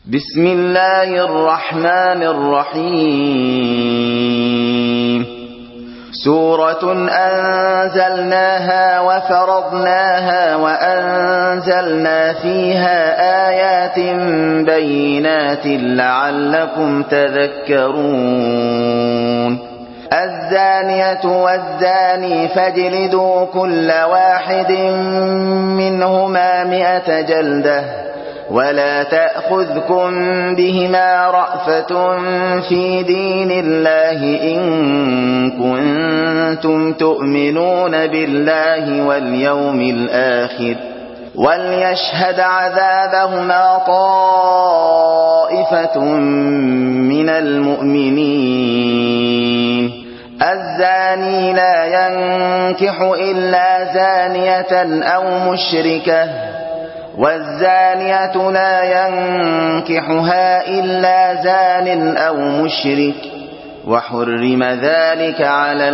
بسم الله الرحمن الرحيم سورة أنزلناها وفرضناها وأنزلنا فيها آيات بينات لعلكم تذكرون الزانية والزاني فاجلدوا كل واحد منهما 100 جلدة ولا تأخذكم بهما رأفة في دين الله إن كنتم تؤمنون بالله واليوم الآخر وليشهد عذابهما طائفة من المؤمنين الزاني لا ينكح إلا زانية أو مشركة والزانية لا ينكحها إلا زان أو مشرك وحرم ذلك على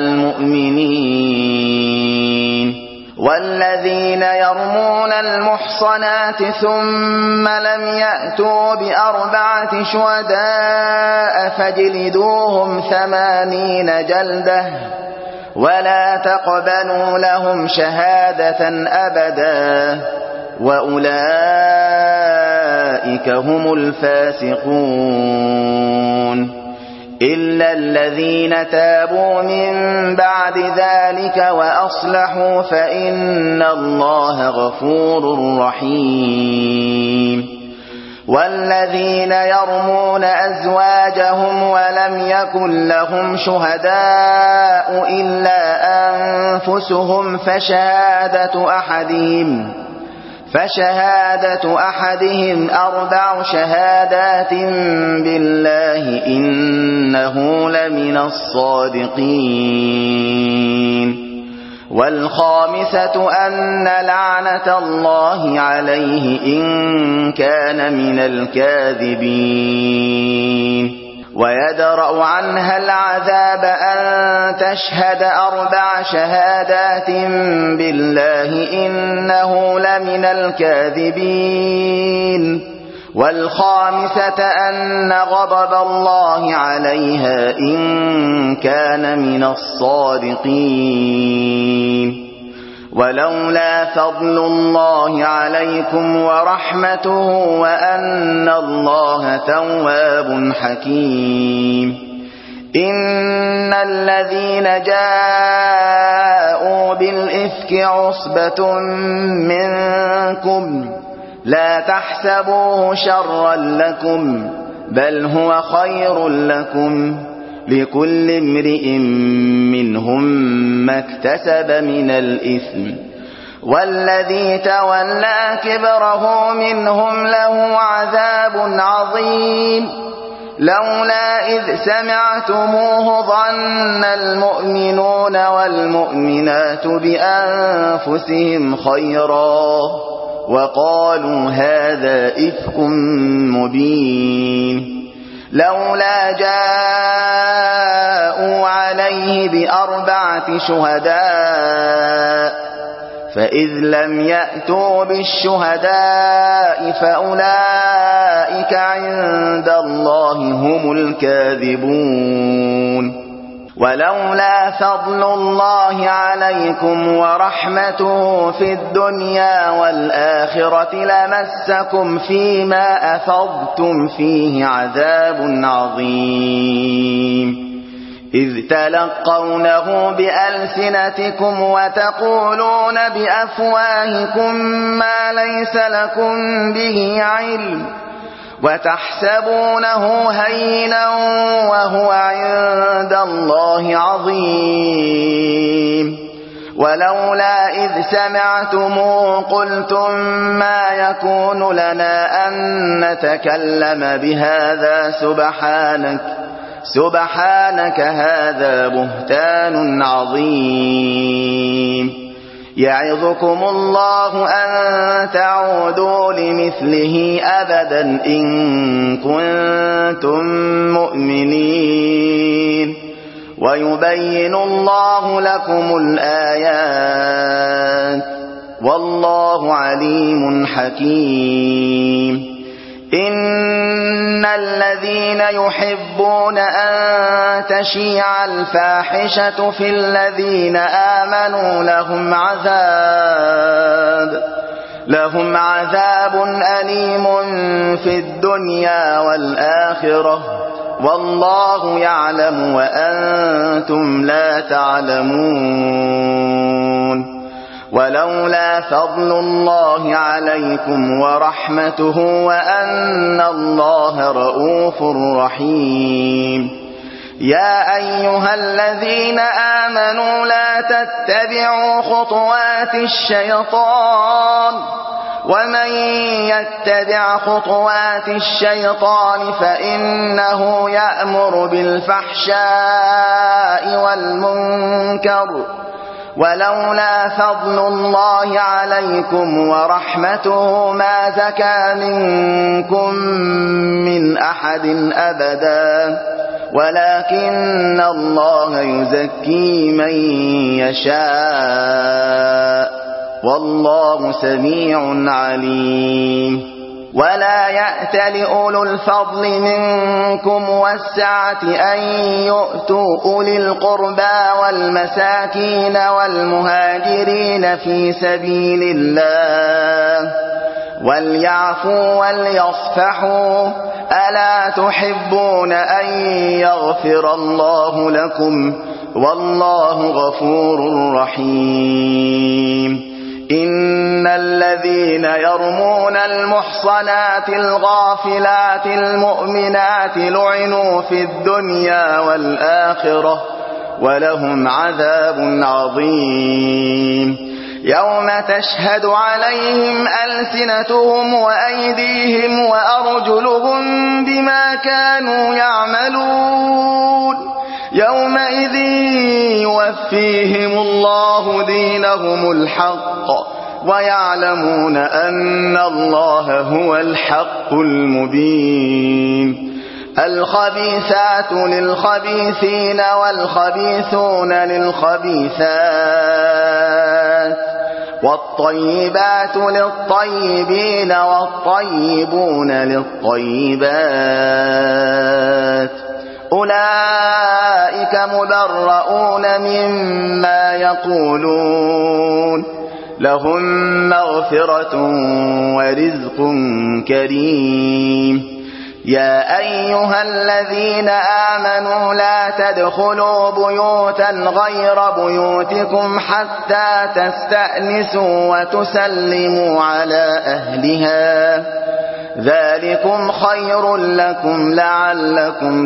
المؤمنين والذين يرمون المحصنات ثم لم يأتوا ب4 شهداء فاجلدوهم 80 جلدة ولا تقبلوا لهم شهادة أبدا وأولئك هم الفاسقون إلا الذين تابوا من بعد ذلك وأصلحوا فإن الله غفور رحيم والذين يرمون أزواجهم ولم يكن لهم شهداء إلا أنفسهم فشهادة أحدهم 4 شهادات بالله إنه لمن الصادقين والخامسة أن لعنة الله عليه إن كان من الكاذبين ويدرأ عنها العذاب أن تشهد 4 شهادات بالله إنه لمن الكاذبين والخامسة أن غضب الله عليها إن كان من الصادقين ولولا فضل الله عليكم ورحمته وأن الله تواب حكيم إن الذين جاءوا بالإفك عصبة منكم لا تحسبوه شرا لكم بل هو خير لكم لكل امرئ منهم ما اكتسب من الإثم والذي تولى كبره منهم له عذاب عظيم لولا إذ سمعتموه ظن المؤمنون والمؤمنات بأنفسهم خيرا وقالوا هذا إفك مبين لولا جاءوا عليه ب4 شهداء فإذ لم يأتوا بالشهداء فأولئك عند الله هم الكاذبون ولولا فضل الله عليكم ورحمته في الدنيا والآخرة لمسكم فيما أفضتم فيه عذاب عظيم إذ تلقونه بألسنتكم وتقولون بأفواهكم ما ليس لكم به علم وتحسبونه هينا وهو عند الله عظيم ولولا إذ سمعتموه قلتم ما يكون لنا أن نتكلم بهذا سبحانك هذا بهتان عظيم يعظكم الله أن تعودوا لمثله أبدا إن كنتم مؤمنين ويبين الله لكم الآيات والله عليم حكيم إن الذين يحبون أن تشيع الفاحشة في الذين آمنوا لهم عذاب أليم في الدنيا والآخرة والله يعلم وأنتم لا تعلمون. ولولا فضل الله عليكم ورحمته وأن الله رؤوف رحيم. يا أيها الذين آمنوا لا تتبعوا خطوات الشيطان ومن يتبع خطوات الشيطان فإنه يأمر بالفحشاء والمنكر ولولا فضل الله عليكم ورحمته ما زكى منكم من أحد أبدا ولكن الله يزكي من يشاء والله سميع عليم. ولا يأتل أولو الفضل منكم والسعة أن يؤتوا أولي القربى والمساكين والمهاجرين في سبيل الله وليعفوا وليصفحوا ألا تحبون أن يغفر الله لكم والله غفور رحيم. إن الذين يرمون المحصنات الغافلات المؤمنات لعنوا في الدنيا والآخرة ولهم عذاب عظيم. يوم تشهد عليهم ألسنتهم وأيديهم وأرجلهم بما كانوا يعملون يومئذ يوفيهم الله دينهم الحق ويعلمون أن الله هو الحق المبين. الخبيثات للخبيثين والخبيثون للخبيثات والطيبات للطيبين والطيبون للطيبات أولئك مبرؤون مما يقولون لهم مغفرة ورزق كريم. يا أيها الذين آمنوا لا تدخلوا بيوتا غير بيوتكم حتى تستأنسوا وتسلموا على أهلها ذلكم خير لكم لعلكم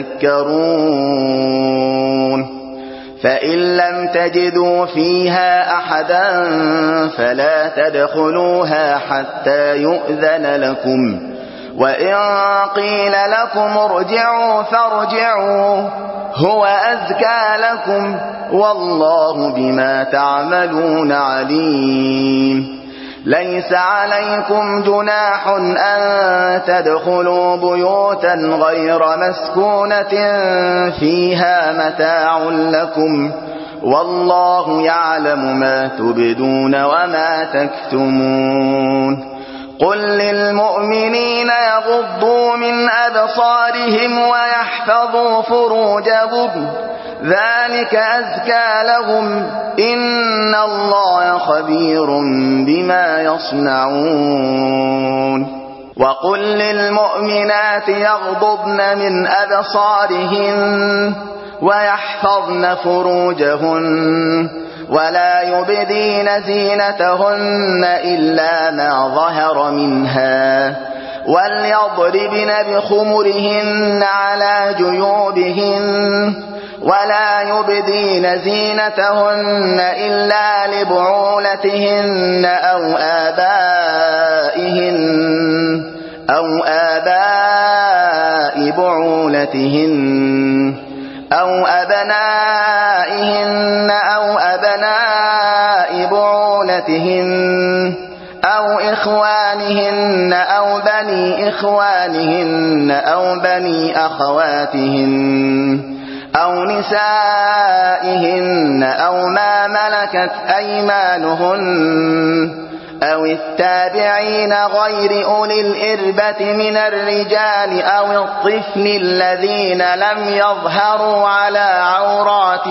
تذكرون. فإن لم تجدوا فيها أحدا فلا تدخلوها حتى يؤذن لكم وإن قيل لكم ارجعوا فارجعوا هو أزكى لكم والله بما تعملون عليم. ليس عليكم جناح أن تدخلوا بيوتا غير مسكونة فيها متاع لكم والله يعلم ما تبدون وما تكتمون. قل للمؤمنين يغضوا من أبصارهم ويحفظوا فروجهم ذلك أزكى لهم إن الله خبير بما يصنعون. وقل للمؤمنات يغضضن من أبصارهن ويحفظن فروجهن ولا يبدين زينتهن إلا ما ظهر منها وليضربن بخمرهن على جيوبهن ولا يبدين زينتهن إلا لبعولتهن أو آباء بعولتهن أو أبنائهن أو أبناء بعولتهن أو إخوانهن أو بني إخوانهن أو بني أخواتهن أو نسائهن أو ما ملكت أيمانهن أو التابعين غير أولي الإربة من الرجال أو الطفل الذين لم يظهروا على عورات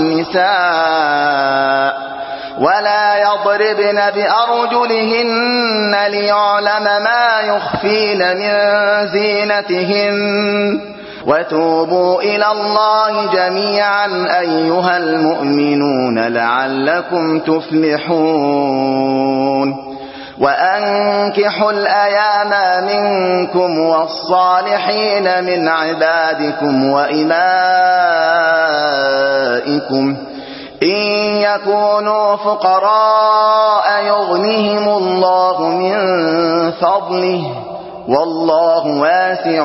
النساء ولا يضربن بأرجلهن ليعلم ما يخفين من زينتهن وتوبوا إلى الله جميعا أيها المؤمنون لعلكم تفلحون وأنكحوا الأيام منكم والصالحين من عبادكم وإمائكم إن يكونوا فقراء يغنهم الله من فضله والله واسع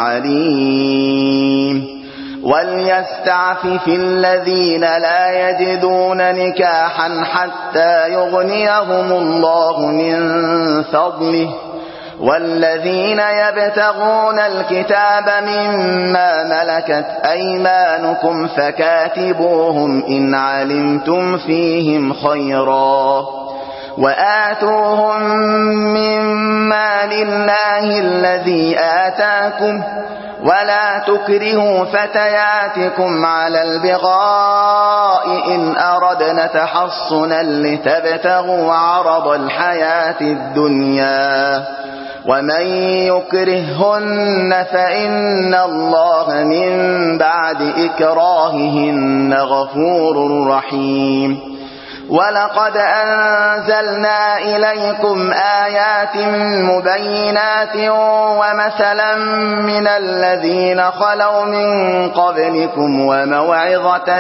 عليم وليستعفف الذين لا يجدون نكاحا حتى يغنيهم الله من فضله والذين يبتغون الكتاب مما ملكت أيمانكم فكاتبوهم إن علمتم فيهم خيرا وآتوهم مما لله الذي آتاكم ولا تكرهوا فتياتكم على البغاء إن أردنا تحصنا لتبتغوا عرض الحياة الدنيا ومن يكرههن فإن الله من بعد إكراههن غفور رحيم ولقد أنزلنا إليكم آيات مبينات ومثلا من الذين خلوا من قبلكم وموعظة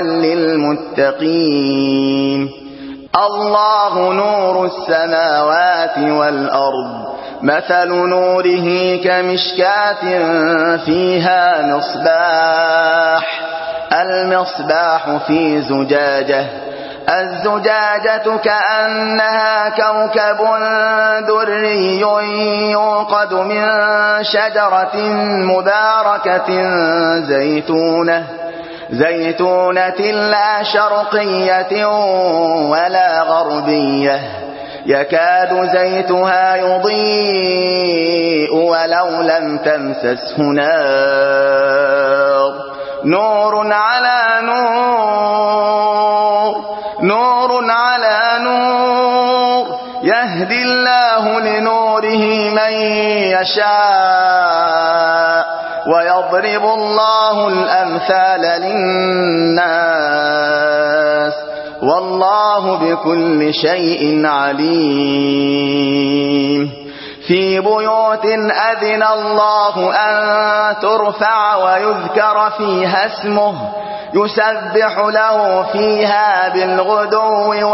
للمتقين الله نور السماوات والأرض مثل نوره كمشكاة فيها مصباح المصباح في زجاجة الزجاجة كأنها كوكب دري يوقد من شجرة مباركة زيتونة لا شرقية ولا غربية يكاد زيتها يضيء ولو لم تمسسه نار نور على نور يهدي الله لنوره من يشاء ويضرب الله الأمثال للناس والله بكل شيء عليم في بيوت أذن الله أن ترفع ويذكر فيها اسمه يسبح له فيها بالغدو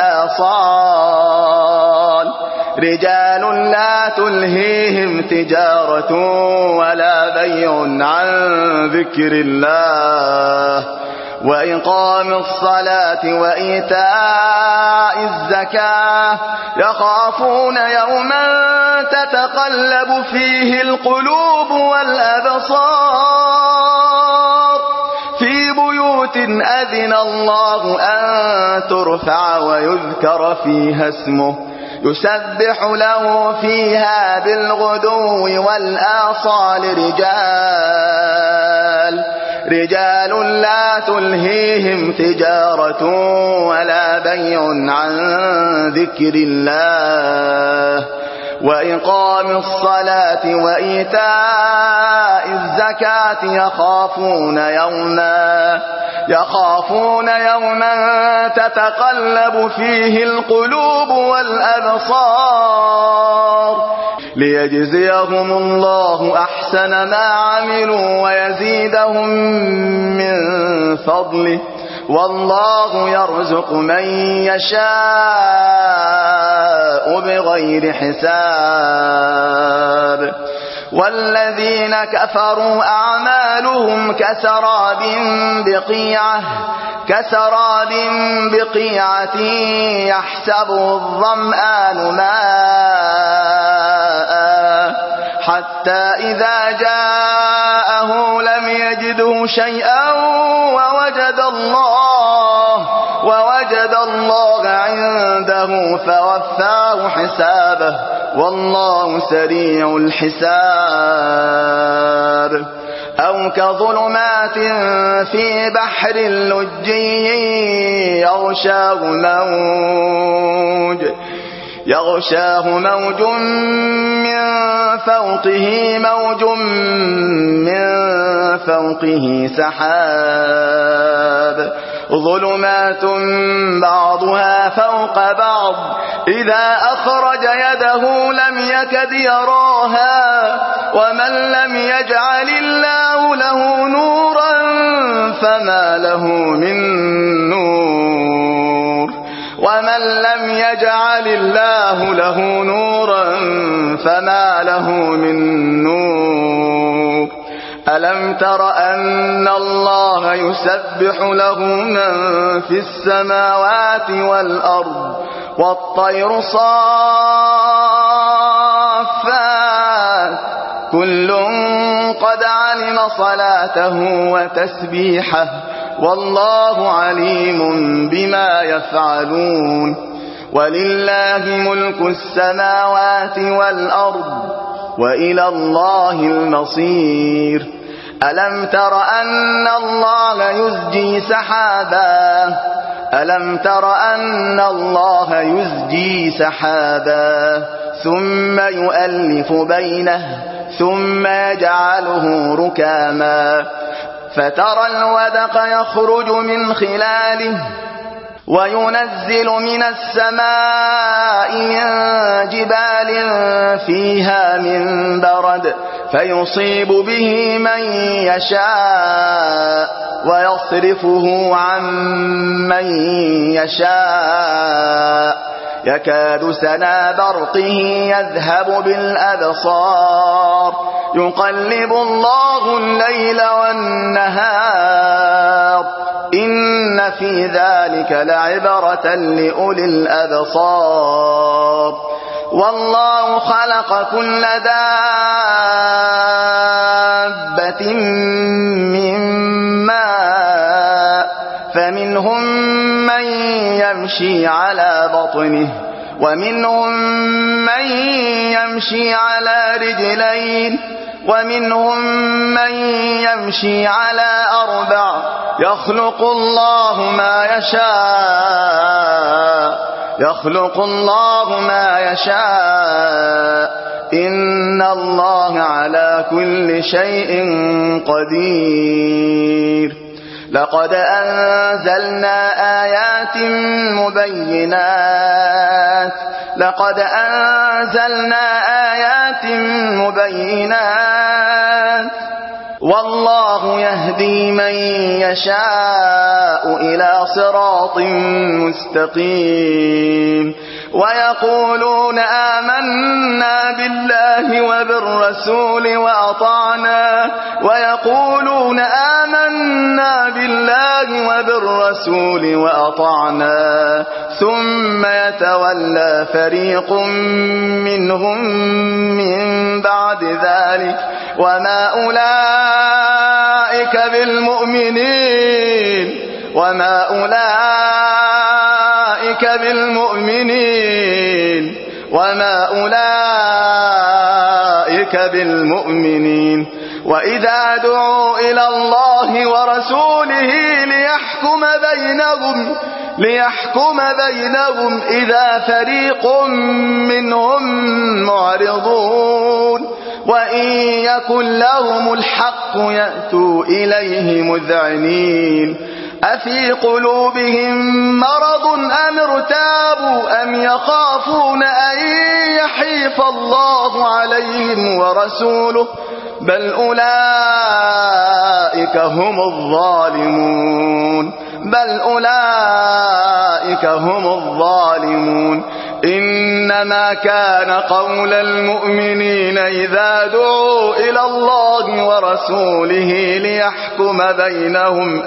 والآصال رجال لا تلهيهم تجارة ولا بيع عن ذكر الله وإقام الصلاة وإيتاء الزكاة يخافون يوما تتقلب فيه القلوب والأبصار في بيوت أذن الله أن ترفع ويذكر فيها اسمه يسبح له فيها بالغدو والآصال رجال لا تلهيهم تجارة ولا بيع عن ذكر الله وإقام الصلاة وإيتاء الزكاة يخافون يوما تتقلب فيه القلوب والأبصار ليجزيهم الله أحسن ما عملوا ويزيدهم من فضله والله يرزق من يشاء بغير حساب والذين كفروا أعمالهم كسراب بقيعة يحسبه الظمآن ماء حتى إذا جاءه لم يجده شيئا ووجد الله عنده فوفاه حسابه والله سريع الحساب أو كظلمات في بحر لجي يغشاه موج من فوقه سحاب ظلمات بعضها فوق بعض إذا أخرج يده لم يكد يراها ومن لم يجعل الله له نورا فما له من نور ومن لم يجعل الله له نورا فما له من نور ألم تر أن الله يسبح له من في السماوات والأرض والطير صافات كل قد علم صلاته وتسبيحه والله عليم بما يفعلون ولله ملك السماوات والأرض وإلى الله المصير ألم تر أن الله يزجي سحابا ثم يؤلف بينه ثم يجعله ركاما فترى الودق يخرج من خلاله وينزل من السماء من جبال فيها من برد فيصيب به من يشاء ويصرفه عن من يشاء يكاد سنا برقه يذهب بالأبصار يقلب الله الليل والنهار إن في ذلك لعبرة لأولي الأبصار والله خلق كل دابة من ماء فمنهم من يمشي على بطنه ومنهم من يمشي على رجلين ومنهم من يمشي على أربع يخلق الله ما يشاء إن الله على كل شيء قدير لقد أنزلنا آيات مبينات والله يهدي من يشاء إلى صراط مستقيم ويقولون آمنا بالله وبالرسول وأطعنا ثم يتولى فريق منهم من بعد ذلك وما أولئك بالمؤمنين وإذا دعوا إلى الله ورسوله ليحكم بينهم إذا فريق منهم معرضون وإن يكن لهم الحق يأتوا إليه مذعنين أفي قلوبهم مرض أم ارتابوا أم يخافون أن يحيف الله عليهم ورسوله بل أولئك هم الظالمون إنما كان قول المؤمنين إذا دعوا إلى الله ورسوله ليحكم بينهم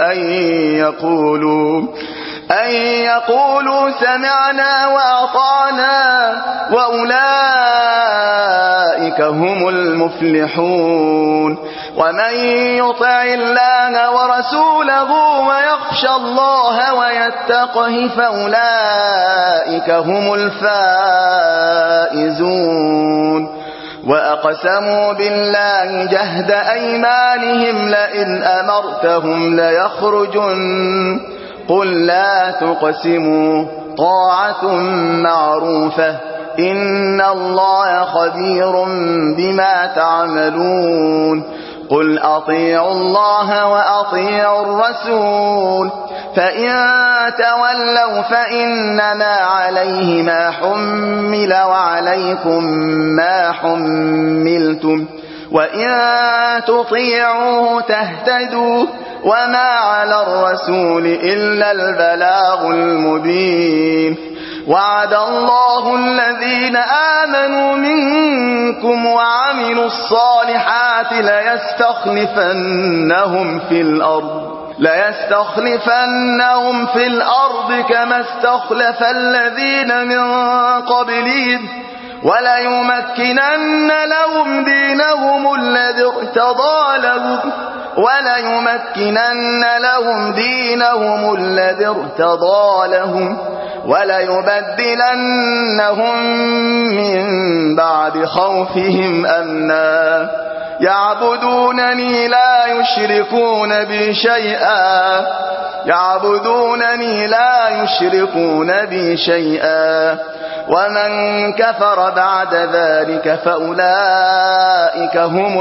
أن يقولوا سمعنا وأطعنا وأولئك هم المفلحون ومن يطع الله ورسوله ويخشى الله ويتقه فأولئك هم الفائزون وأقسموا بالله جهد أيمانهم لئن أمرتهم ليخرجن قل لا تقسموا طاعة معروفة إن الله خبير بما تعملون قل أطيعوا الله وأطيعوا الرسول فإن تولوا فإنما عليه ما حمل وعليكم ما حملتم وإن تطيعوه تهتدوا وما على الرسول إلا البلاغ المبين وعد الله الذين آمنوا منكم وعملوا الصالحات ليستخلفنهم في الأرض كما استخلف الذين من قبلهم وليمكنن لهم دينهم الذي ارتضى لهم وليبدلنهم من بعد خوفهم أمنا يعبدونني لا يشركون بي شيئا ومن كفر بعد ذلك فأولئك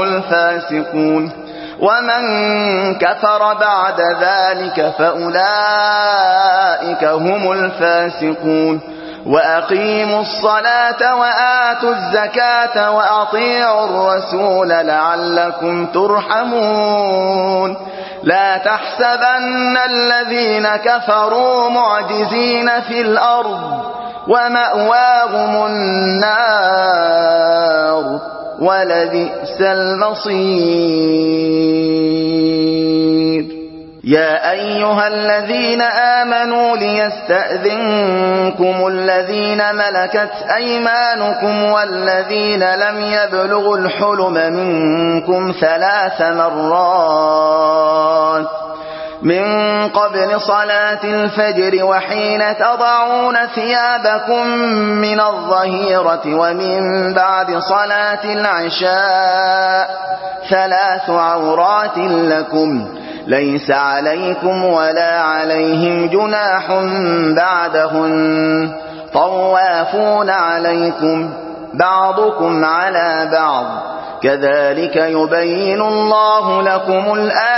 هم الفاسقون وأقيموا الصلاة وآتوا الزكاة وأطيعوا الرسول لعلكم ترحمون لا تحسبن الذين كفروا معجزين في الأرض ومأواهم النار ولبئس المصير يا أيها الذين آمنوا ليستأذنكم الذين ملكت أيمانكم والذين لم يبلغوا الحلم منكم 3 مرات من قبل صلاة الفجر وحين تضعون ثيابكم من الظهيرة ومن بعد صلاة العشاء 3 عورات لكم ليس عليكم ولا عليهم جناح بعدهن طوافون عليكم بعضكم على بعض كذلك يبين الله لكم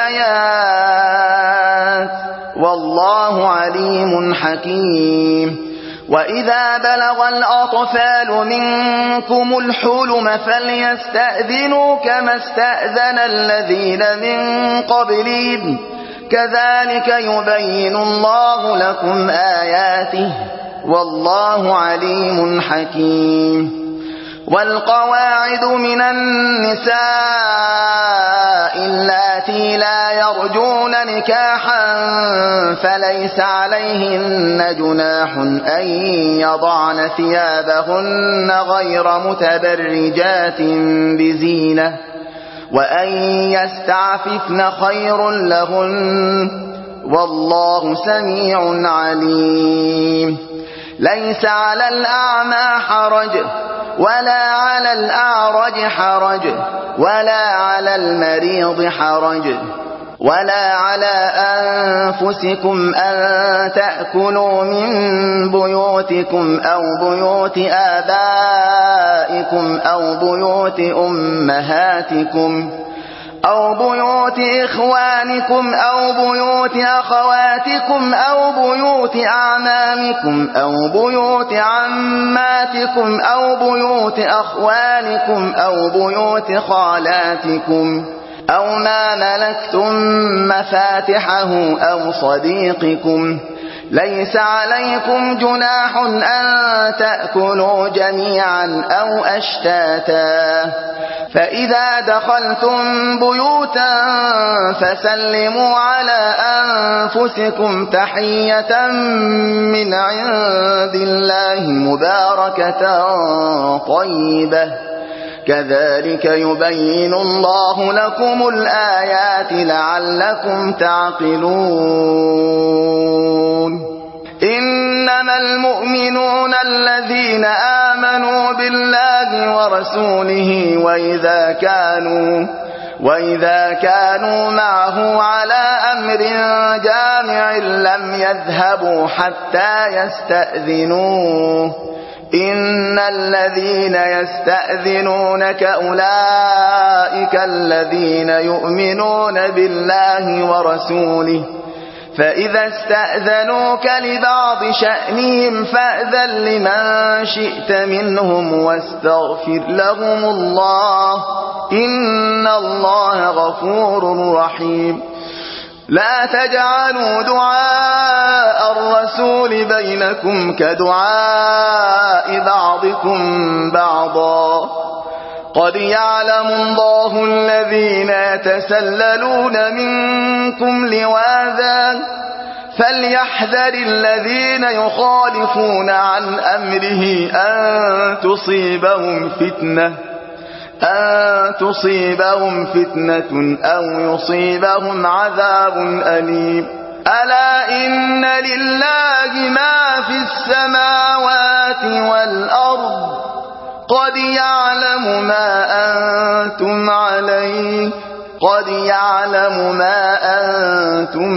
الآيات والله عليم حكيم وإذا بلغ الأطفال منكم الحلم فليستأذنوا كما استأذن الذين من قبلهم كذلك يبين الله لكم آياته والله عليم حكيم والقواعد من النساء اللاتي لا يرجون نكاحا فليس عليهن جناح أن يضعن ثيابهن غير متبرجات بزينة وأن يستعففن خير لهن والله سميع عليم ليس على الأعمى حرج ولا على الأعرج حرج ولا على المريض حرج ولا على أنفسكم أن تأكلوا من بيوتكم أو بيوت آبائكم أو بيوت أمهاتكم أو بيوت إخوانكم أو بيوت أخواتكم أو بيوت أعمامكم أو بيوت عماتكم أو بيوت أخوالكم أو بيوت خالاتكم أو ما ملكتم مفاتحه أو صديقكم ليس عليكم جناح أن تأكلوا جميعا أو أشتاتا فإذا دخلتم بيوتا فسلموا على أنفسكم تحية من عند الله مباركة طيبة كذلك يبين الله لكم الآيات لعلكم تعقلون إنما المؤمنون الذين آمنوا بالله ورسوله وإذا كانوا معه على أمر جامع لم يذهبوا حتى يستأذنوه إن الذين يستأذنونك أولئك الذين يؤمنون بالله ورسوله فإذا استأذنوك لبعض شأنهم فأذن لمن شئت منهم واستغفر لهم الله إن الله غفور رحيم لا تجعلوا دعاء الرسول بينكم كدعاء بعضكم بعضا قد يعلم الله الذين يتسللون منكم لواذا فليحذر الذين يخالفون عن أمره أن تصيبهم فتنة أو يصيبهم عذاب أليم ألا إن لله ما في السماوات والأرض قد يعلم ما أنتم عليه